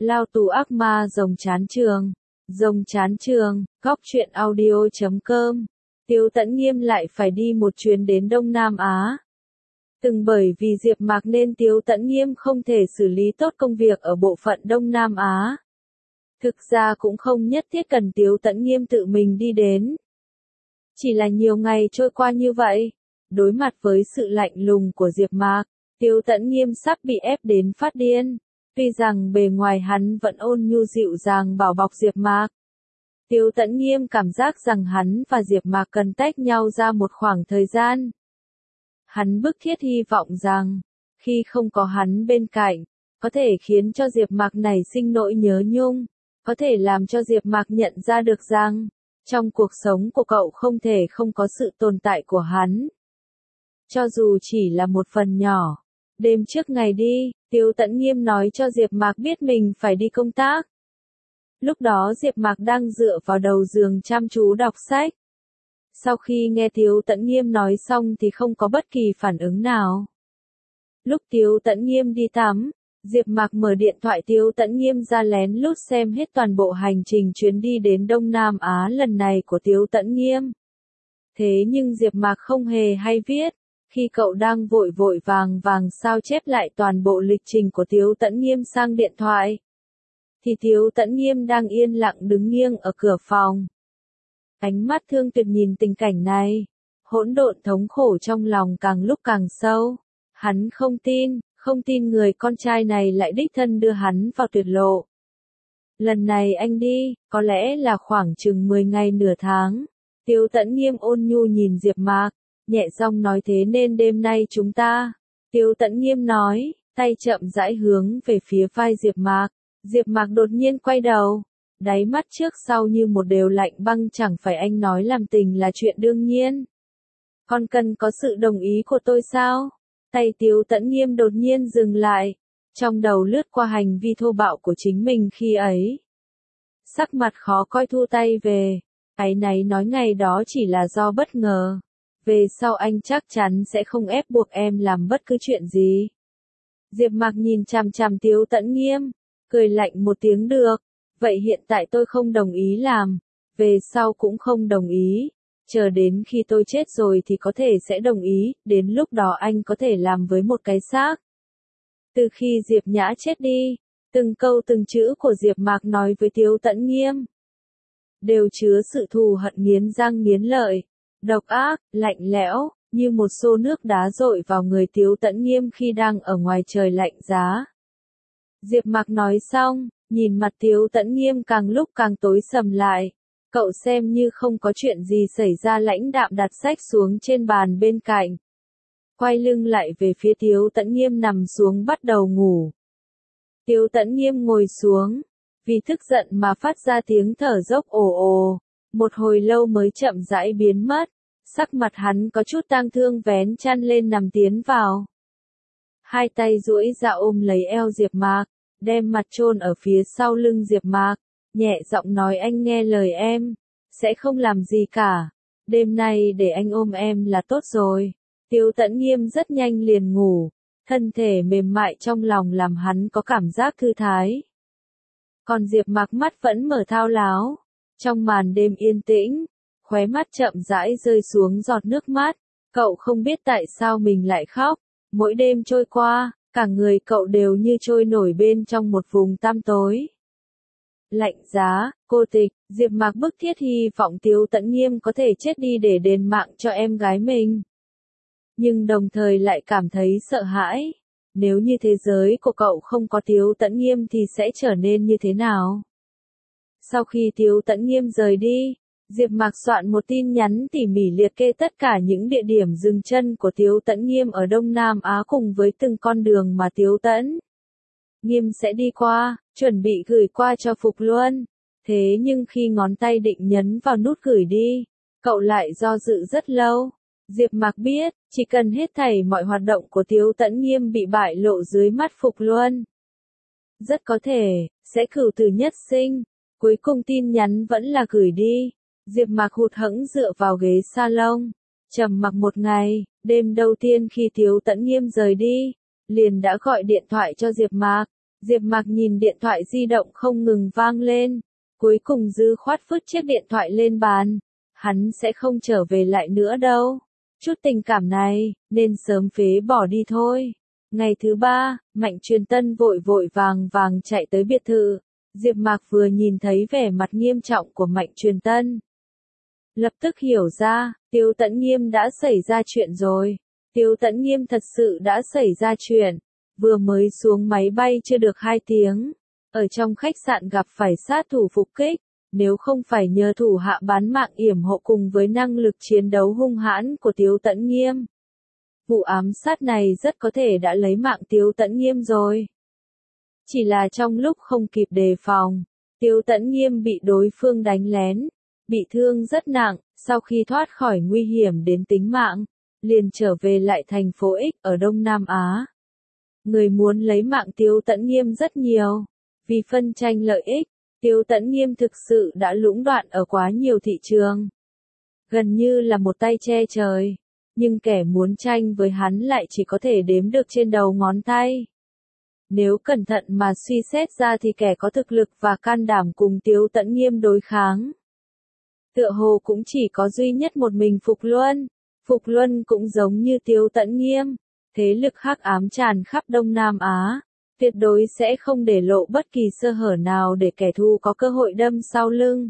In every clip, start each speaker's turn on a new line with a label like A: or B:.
A: Lao tù ác ma rồng chán trường. Rồng chán trường, góc truyện audio.com. Tiếu Tẫn Nghiêm lại phải đi một chuyến đến Đông Nam Á. Từng bởi vì Diệp Mạc nên Tiếu Tẫn Nghiêm không thể xử lý tốt công việc ở bộ phận Đông Nam Á. Thực ra cũng không nhất thiết cần Tiếu Tẫn Nghiêm tự mình đi đến. Chỉ là nhiều ngày trôi qua như vậy, đối mặt với sự lạnh lùng của Diệp Mạc, Tiếu Tẫn Nghiêm sắp bị ép đến phát điên. Tuy rằng bề ngoài hắn vẫn ôn nhu dịu dàng bảo bọc Diệp Mạc, Tiếu Tẫn Nghiêm cảm giác rằng hắn và Diệp Mạc cần tách nhau ra một khoảng thời gian. Hắn bức thiết hy vọng rằng, khi không có hắn bên cạnh, có thể khiến cho Diệp Mạc nảy sinh nỗi nhớ nhung, có thể làm cho Diệp Mạc nhận ra được rằng, trong cuộc sống của cậu không thể không có sự tồn tại của hắn. Cho dù chỉ là một phần nhỏ. Đêm trước ngày đi, Tiếu Tẫn Nghiêm nói cho Diệp Mạc biết mình phải đi công tác. Lúc đó Diệp Mạc đang dựa vào đầu giường chăm chú đọc sách. Sau khi nghe Tiếu Tẫn Nghiêm nói xong thì không có bất kỳ phản ứng nào. Lúc Tiếu Tẫn Nghiêm đi tắm, Diệp Mạc mở điện thoại Tiếu Tẫn Nghiêm ra lén lút xem hết toàn bộ hành trình chuyến đi đến Đông Nam Á lần này của Tiếu Tẫn Nghiêm. Thế nhưng Diệp Mạc không hề hay viết. Khi cậu đang vội vội vàng vàng sao chép lại toàn bộ lịch trình của Tiếu Tẫn Nghiêm sang điện thoại, thì Tiếu Tẫn Nghiêm đang yên lặng đứng nghiêng ở cửa phòng. Ánh mắt thương tuyệt nhìn tình cảnh này, hỗn độn thống khổ trong lòng càng lúc càng sâu. Hắn không tin người con trai này lại đích thân đưa hắn vào tuyệt lộ. Lần này anh đi, có lẽ là khoảng chừng 10 ngày nửa tháng. Tiếu Tẫn Nghiêm ôn nhu nhìn Diệp Mạc, nhẹ giọng nói thế nên đêm nay chúng ta. Tiếu Tẫn Nghiêm nói, tay chậm rãi hướng về phía vai Diệp Mạc. Diệp Mạc đột nhiên quay đầu, đáy mắt trước sau như một đều lạnh băng, chẳng phải anh nói làm tình là chuyện đương nhiên. Con cần có sự đồng ý của tôi sao? Tay Tiếu Tẫn Nghiêm đột nhiên dừng lại, trong đầu lướt qua hành vi thô bạo của chính mình khi ấy. Sắc mặt khó coi thu tay về, áy náy nói ngày đó chỉ là do bất ngờ. Về sau anh chắc chắn sẽ không ép buộc em làm bất cứ chuyện gì. Diệp Mạc nhìn chằm chằm Tiếu Tẫn Nghiêm, cười lạnh một tiếng được. Vậy hiện tại tôi không đồng ý làm, về sau cũng không đồng ý. Chờ đến khi tôi chết rồi thì có thể sẽ đồng ý, đến lúc đó anh có thể làm với một cái xác. Từ khi Diệp Nhã chết đi, từng câu từng chữ của Diệp Mạc nói với Tiếu Tẫn Nghiêm đều chứa sự thù hận nghiến răng nghiến lợi. Độc ác, lạnh lẽo, như một xô nước đá dội vào người Tiếu Tẫn Nghiêm khi đang ở ngoài trời lạnh giá. Diệp Mạc nói xong, nhìn mặt Tiếu Tẫn Nghiêm càng lúc càng tối sầm lại. Cậu xem như không có chuyện gì xảy ra lãnh đạm đặt sách xuống trên bàn bên cạnh. Quay lưng lại về phía Tiếu Tẫn Nghiêm nằm xuống bắt đầu ngủ. Tiếu Tẫn Nghiêm ngồi xuống, vì tức giận mà phát ra tiếng thở dốc ồ ồ. Một hồi lâu mới chậm rãi biến mất, sắc mặt hắn có chút tang thương vén chăn lên nằm tiến vào. Hai tay duỗi ra ôm lấy eo Diệp Mạc, đem mặt chôn ở phía sau lưng Diệp Mạc, nhẹ giọng nói anh nghe lời em, sẽ không làm gì cả, đêm nay để anh ôm em là tốt rồi. Tiếu Tẫn Nghiêm rất nhanh liền ngủ, thân thể mềm mại trong lòng làm hắn có cảm giác thư thái. Còn Diệp Mạc mắt vẫn mở thao láo. Trong màn đêm yên tĩnh, khóe mắt chậm rãi rơi xuống giọt nước mắt, cậu không biết tại sao mình lại khóc, mỗi đêm trôi qua, cả người cậu đều như trôi nổi bên trong một vùng tăm tối. Lạnh giá, cô tịch, Diệp Mạc bức thiết hy vọng Tiếu Tẫn Nghiêm có thể chết đi để đền mạng cho em gái mình. Nhưng đồng thời lại cảm thấy sợ hãi, nếu như thế giới của cậu không có Tiếu Tẫn Nghiêm thì sẽ trở nên như thế nào? Sau khi Tiếu Tẫn Nghiêm rời đi, Diệp Mạc soạn một tin nhắn tỉ mỉ liệt kê tất cả những địa điểm dừng chân của Tiếu Tẫn Nghiêm ở Đông Nam Á cùng với từng con đường mà Tiếu Tẫn Nghiêm sẽ đi qua, chuẩn bị gửi qua cho Phục Luân. Thế nhưng khi ngón tay định nhấn vào nút gửi đi, cậu lại do dự rất lâu. Diệp Mạc biết, chỉ cần hết thảy mọi hoạt động của Tiếu Tẫn Nghiêm bị bại lộ dưới mắt Phục Luân, rất có thể sẽ cửu tử nhất sinh. Cuối cùng tin nhắn vẫn là gửi đi. Diệp Mạc hụt hẫng dựa vào ghế salon, trầm mặc một ngày. Đêm đầu tiên khi Tiếu Tẫn Nghiêm rời đi, liền đã gọi điện thoại cho Diệp Mạc. Diệp Mạc nhìn điện thoại di động không ngừng vang lên, cuối cùng dư khoát vứt chiếc điện thoại lên bàn. Hắn sẽ không trở về lại nữa đâu. Chút tình cảm này, nên sớm phế bỏ đi thôi. Ngày thứ 3, Mạnh Truyền Tân vội vội vàng vàng chạy tới biệt thự. Diệp Mạc vừa nhìn thấy vẻ mặt nghiêm trọng của Mạnh Truyền Tân, lập tức hiểu ra, Tiêu Tẫn Nghiêm đã xảy ra chuyện rồi. Tiêu Tẫn Nghiêm thật sự đã xảy ra chuyện. Vừa mới xuống máy bay chưa được 2 tiếng, ở trong khách sạn gặp phải sát thủ phục kích. Nếu không phải nhờ thủ hạ bán mạng yểm hộ cùng với năng lực chiến đấu hung hãn của Tiêu Tẫn Nghiêm, vụ ám sát này rất có thể đã lấy mạng Tiêu Tẫn Nghiêm rồi. Chỉ là trong lúc không kịp đề phòng, Tiêu Tẫn Nghiêm bị đối phương đánh lén, bị thương rất nặng, sau khi thoát khỏi nguy hiểm đến tính mạng, liền trở về lại thành phố X ở Đông Nam Á. Người muốn lấy mạng Tiêu Tẫn Nghiêm rất nhiều, vì phân tranh lợi ích, Tiêu Tẫn Nghiêm thực sự đã lũng đoạn ở quá nhiều thị trường. Gần như là một tay che trời, nhưng kẻ muốn tranh với hắn lại chỉ có thể đếm được trên đầu ngón tay. Nếu cẩn thận mà suy xét ra thì kẻ có thực lực và can đảm cùng Tiêu Tẫn Nghiêm đối kháng, tựa hồ cũng chỉ có duy nhất một mình Phục Luân. Phục Luân cũng giống như Tiêu Tẫn Nghiêm, thế lực hắc ám tràn khắp Đông Nam Á, tuyệt đối sẽ không để lộ bất kỳ sơ hở nào để kẻ thù có cơ hội đâm sau lưng.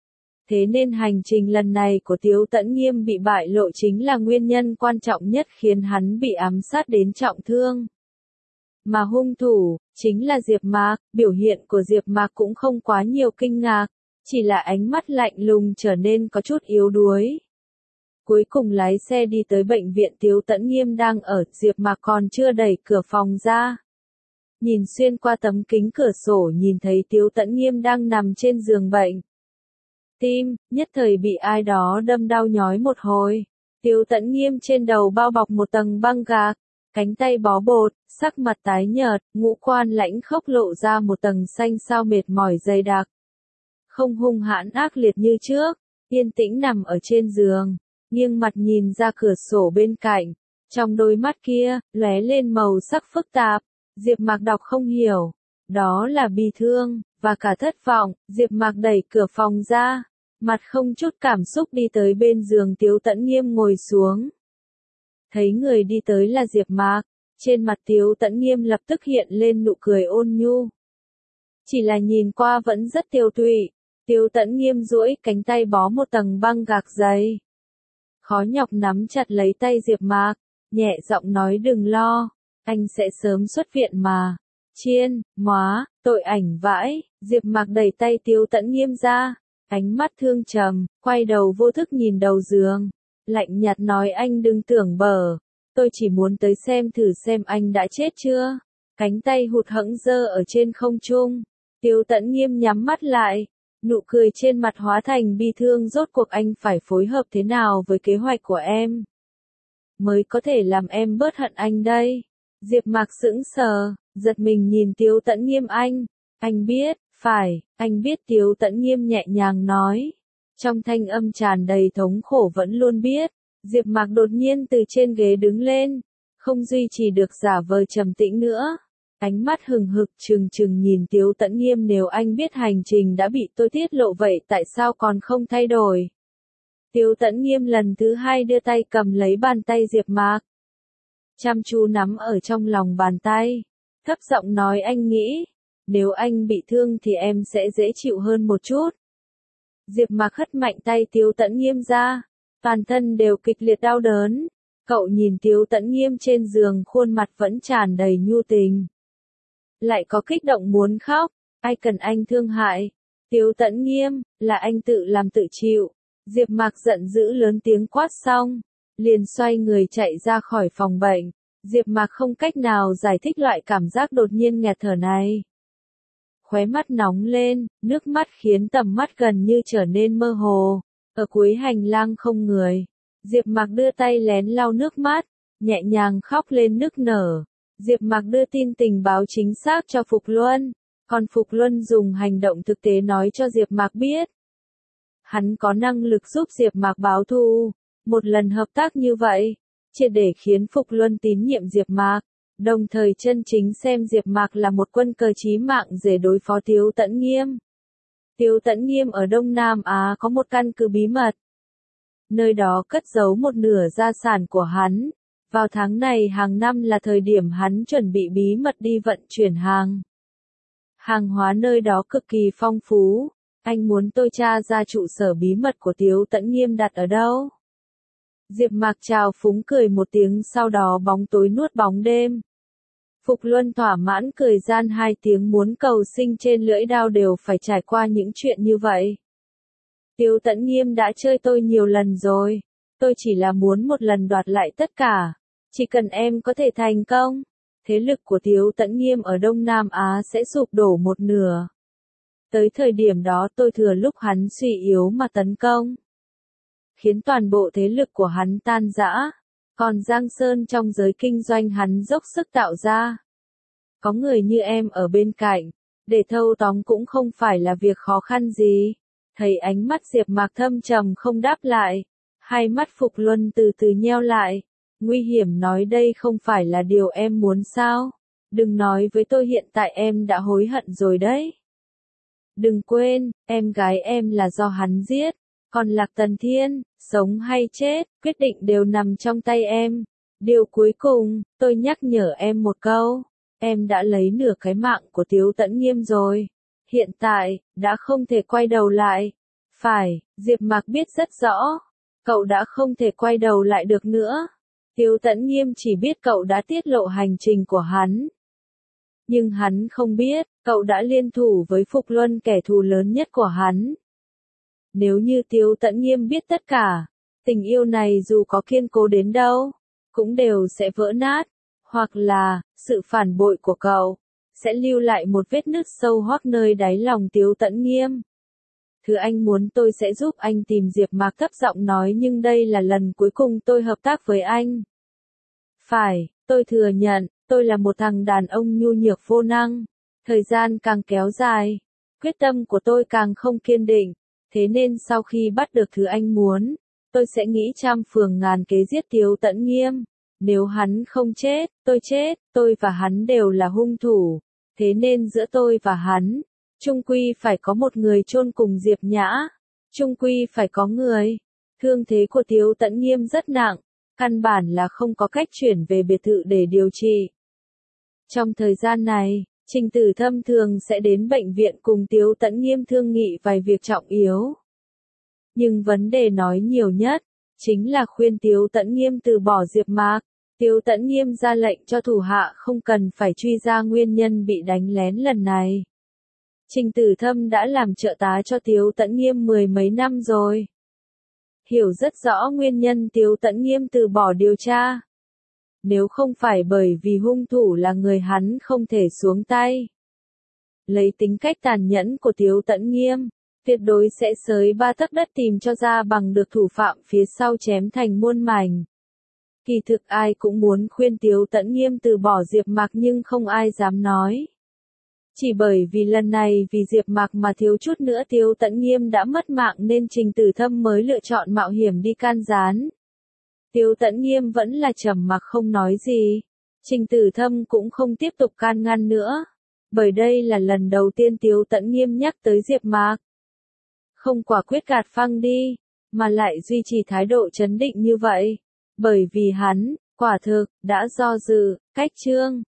A: Thế nên hành trình lần này của Tiêu Tẫn Nghiêm bị bại lộ chính là nguyên nhân quan trọng nhất khiến hắn bị ám sát đến trọng thương. Mà hung thủ, chính là Diệp Mạc. Biểu hiện của Diệp Mạc cũng không quá nhiều kinh ngạc, chỉ là ánh mắt lạnh lùng trở nên có chút yếu đuối. Cuối cùng lái xe đi tới bệnh viện Tiêu Tẫn Nghiêm đang ở, Diệp Mạc còn chưa đẩy cửa phòng ra. Nhìn xuyên qua tấm kính cửa sổ nhìn thấy Tiêu Tẫn Nghiêm đang nằm trên giường bệnh. Tim, nhất thời bị ai đó đâm đau nhói một hồi. Tiêu Tẫn Nghiêm trên đầu bao bọc một tầng băng gạc, cánh tay bó bột, sắc mặt tái nhợt, ngũ quan lãnh khốc lộ ra một tầng xanh xao mệt mỏi dày đặc. Không hung hãn ác liệt như trước, yên tĩnh nằm ở trên giường, nghiêng mặt nhìn ra cửa sổ bên cạnh. Trong đôi mắt kia, lóe lên màu sắc phức tạp. Diệp Mạc đọc không hiểu, đó là bi thương, và cả thất vọng. Diệp Mạc đẩy cửa phòng ra, mặt không chút cảm xúc đi tới bên giường Tiêu Tẫn Nghiêm ngồi xuống. Thấy người đi tới là Diệp Mạc, trên mặt Tiêu Tẫn Nghiêm lập tức hiện lên nụ cười ôn nhu. Chỉ là nhìn qua vẫn rất tiêu tụy, Tiêu Tẫn Nghiêm duỗi cánh tay bó một tầng băng gạc dày. Khó nhọc nắm chặt lấy tay Diệp Mạc, nhẹ giọng nói đừng lo, anh sẽ sớm xuất viện mà. Chiên, móa, tội ảnh vãi. Diệp Mạc đẩy tay Tiêu Tẫn Nghiêm ra, ánh mắt thương trầm, quay đầu vô thức nhìn đầu giường, lạnh nhạt nói anh đừng tưởng bở, tôi chỉ muốn tới xem thử xem anh đã chết chưa. Cánh tay hụt hẫng giơ ở trên không trung, Tiêu Tẫn Nghiêm nhắm mắt lại, nụ cười trên mặt hóa thành bi thương. Rốt cuộc anh phải phối hợp thế nào với kế hoạch của em mới có thể làm em bớt hận anh đây? Diệp Mạc sững sờ, giật mình nhìn Tiêu Tẫn Nghiêm anh biết, phải, anh biết. Tiêu Tẫn Nghiêm nhẹ nhàng nói, trong thanh âm tràn đầy thống khổ vẫn luôn biết. Diệp Mạc đột nhiên từ trên ghế đứng lên, không duy trì được giả vờ trầm tĩnh nữa. Ánh mắt hừng hực trừng trừng nhìn Tiêu Tẫn Nghiêm, nếu anh biết hành trình đã bị tôi tiết lộ vậy tại sao còn không thay đổi? Tiêu Tẫn Nghiêm lần thứ 2 đưa tay cầm lấy bàn tay Diệp Mạc, chăm chú nắm ở trong lòng bàn tay, thấp giọng nói anh nghĩ, nếu anh bị thương thì em sẽ dễ chịu hơn một chút. Diệp Mạc hất mạnh tay Tiêu Tẫn Nghiêm ra, toàn thân đều kịch liệt đau đớn. Cậu nhìn Tiêu Tẫn Nghiêm trên giường, khuôn mặt vẫn tràn đầy nhu tình, lại có kích động muốn khóc. Ai cần anh thương hại? Tiêu Tẫn Nghiêm, là anh tự làm tự chịu. Diệp Mạc giận dữ lớn tiếng quát xong, liền xoay người chạy ra khỏi phòng bệnh. Diệp Mạc không cách nào giải thích loại cảm giác đột nhiên nghẹt thở này. Khóe mắt nóng lên, nước mắt khiến tầm mắt gần như trở nên mơ hồ. Ở cuối hành lang không người, Diệp Mạc đưa tay lén lau nước mắt, nhẹ nhàng khóc lên nức nở. Diệp Mạc đưa tin tình báo chính xác cho Phục Luân, còn Phục Luân dùng hành động thực tế nói cho Diệp Mạc biết, hắn có năng lực giúp Diệp Mạc báo thù. Một lần hợp tác như vậy, triệt để khiến Phục Luân tín nhiệm Diệp Mạc. Đồng thời chân chính xem Diệp Mạc là một quân cờ chí mạng để đối phó Tiếu Tẫn Nghiêm. Tiếu Tẫn Nghiêm ở Đông Nam Á có một căn cứ bí mật. Nơi đó cất giấu một nửa gia sản của hắn. Vào tháng này hàng năm là thời điểm hắn chuẩn bị bí mật đi vận chuyển hàng. Hàng hóa nơi đó cực kỳ phong phú. Anh muốn tôi tra ra trụ sở bí mật của Tiếu Tẫn Nghiêm đặt ở đâu? Diệp Mạc chào phúng cười một tiếng, sau đó bóng tối nuốt bóng đêm. Phục Luân thỏa mãn cười gian hai tiếng, muốn cầu sinh trên lưỡi đao đều phải trải qua những chuyện như vậy. Tiếu Tẫn Nghiêm đã chơi tôi nhiều lần rồi. Tôi chỉ là muốn một lần đoạt lại tất cả. Chỉ cần em có thể thành công, thế lực của Tiếu Tẫn Nghiêm ở Đông Nam Á sẽ sụp đổ một nửa. Tới thời điểm đó tôi thừa lúc hắn suy yếu mà tấn công, khiến toàn bộ thế lực của hắn tan rã. Còn Giang Sơn trong giới kinh doanh hắn dốc sức tạo ra. Có người như em ở bên cạnh, để thâu tóm cũng không phải là việc khó khăn gì. Thấy ánh mắt Diệp Mạc thâm trầm không đáp lại, hai mắt Phục Luân từ từ nheo lại. Nguy hiểm nói, đây không phải là điều em muốn sao? Đừng nói với tôi hiện tại em đã hối hận rồi đấy. Đừng quên, em gái em là do hắn giết. Còn Lạc Tần Thiên, sống hay chết, quyết định đều nằm trong tay em. Điều cuối cùng, tôi nhắc nhở em một câu. Em đã lấy nửa cái mạng của Tiếu Tẫn Nghiêm rồi. Hiện tại, đã không thể quay đầu lại. Phải, Diệp Mạc biết rất rõ. Cậu đã không thể quay đầu lại được nữa. Tiếu Tẫn Nghiêm chỉ biết cậu đã tiết lộ hành trình của hắn. Nhưng hắn không biết, cậu đã liên thủ với Phục Luân, kẻ thù lớn nhất của hắn. Nếu như Tiếu Tẫn Nghiêm biết tất cả, tình yêu này dù có kiên cố đến đâu, cũng đều sẽ vỡ nát. Hoặc là, sự phản bội của cậu sẽ lưu lại một vết nứt sâu hoắc nơi đáy lòng Tiếu Tẫn Nghiêm. Thứ anh muốn tôi sẽ giúp anh tìm. Diệp Mạc thấp giọng nói, nhưng đây là lần cuối cùng tôi hợp tác với anh. Phải, tôi thừa nhận, tôi là một thằng đàn ông nhu nhược vô năng. Thời gian càng kéo dài, quyết tâm của tôi càng không kiên định. Thế nên sau khi bắt được thứ anh muốn, tôi sẽ nghĩ trăm phường ngàn kế giết Tiếu Tẫn Nghiêm. Nếu hắn không chết, tôi chết, tôi và hắn đều là hung thủ. Thế nên giữa tôi và hắn, chung quy phải có một người chôn cùng Diệp Nhã. Chung quy phải có người. Thương thế của Tiếu Tẫn Nghiêm rất nặng, căn bản là không có cách chuyển về biệt thự để điều trị. Trong thời gian này, Trình Tử Thâm thường sẽ đến bệnh viện cùng Tiếu Tẫn Nghiêm thương nghị vài việc trọng yếu. Nhưng vấn đề nói nhiều nhất, chính là khuyên Tiếu Tẫn Nghiêm từ bỏ Diệp Mạc. Tiếu Tẫn Nghiêm ra lệnh cho thủ hạ không cần phải truy ra nguyên nhân bị đánh lén lần này. Trình Tử Thâm đã làm trợ tá cho Tiếu Tẫn Nghiêm mười mấy năm rồi. Hiểu rất rõ nguyên nhân Tiếu Tẫn Nghiêm từ bỏ điều tra. Nếu không phải bởi vì hung thủ là người hắn không thể xuống tay. Lấy tính cách tàn nhẫn của Tiếu Tẫn Nghiêm, tuyệt đối sẽ xới ba tấc đất tìm cho ra bằng được thủ phạm phía sau chém thành muôn mảnh. Kỳ thực ai cũng muốn khuyên Tiếu Tẫn Nghiêm từ bỏ Diệp Mạc nhưng không ai dám nói. Chỉ bởi vì lần này vì Diệp Mạc mà thiếu chút nữa Tiếu Tẫn Nghiêm đã mất mạng nên Trình Tử Thâm mới lựa chọn mạo hiểm đi can gián. Tiếu Tẫn Nghiêm vẫn là trầm mặc không nói gì. Trình Tử Thâm cũng không tiếp tục can ngăn nữa. Bởi đây là lần đầu tiên Tiếu Tẫn Nghiêm nhắc tới Diệp Mạc. Không quả quyết gạt phăng đi, mà lại duy trì thái độ trấn định như vậy. Bởi vì hắn, quả thực, đã do dự, cách chương.